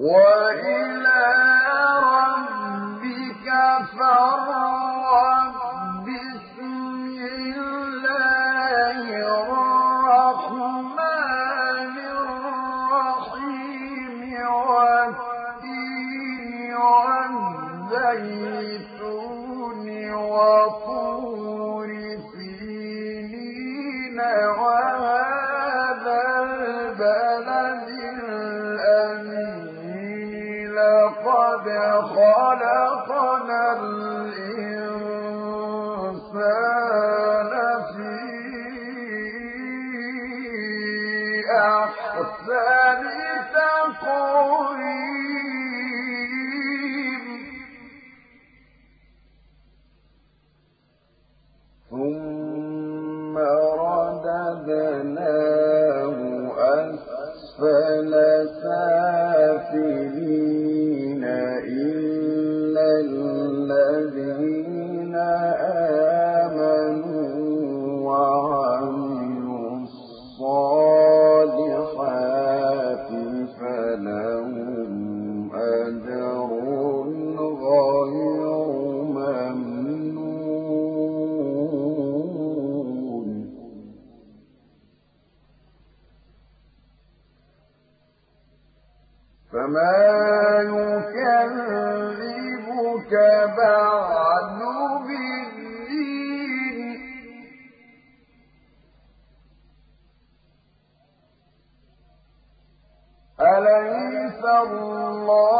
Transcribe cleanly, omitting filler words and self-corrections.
وإلى ربك فارغب بسم الله الرحمن الرحيم والتين والزيتون وطور سينين وهذا البلد الأمين لقد خلقنا الإنسان في أحسن تقويم ثم رددناه أسفل سافلين إلا الذين آمنوا وعملوا الصالحات فلهم أجر غير ممنون فما يكذبك بعد بالدين أليس الله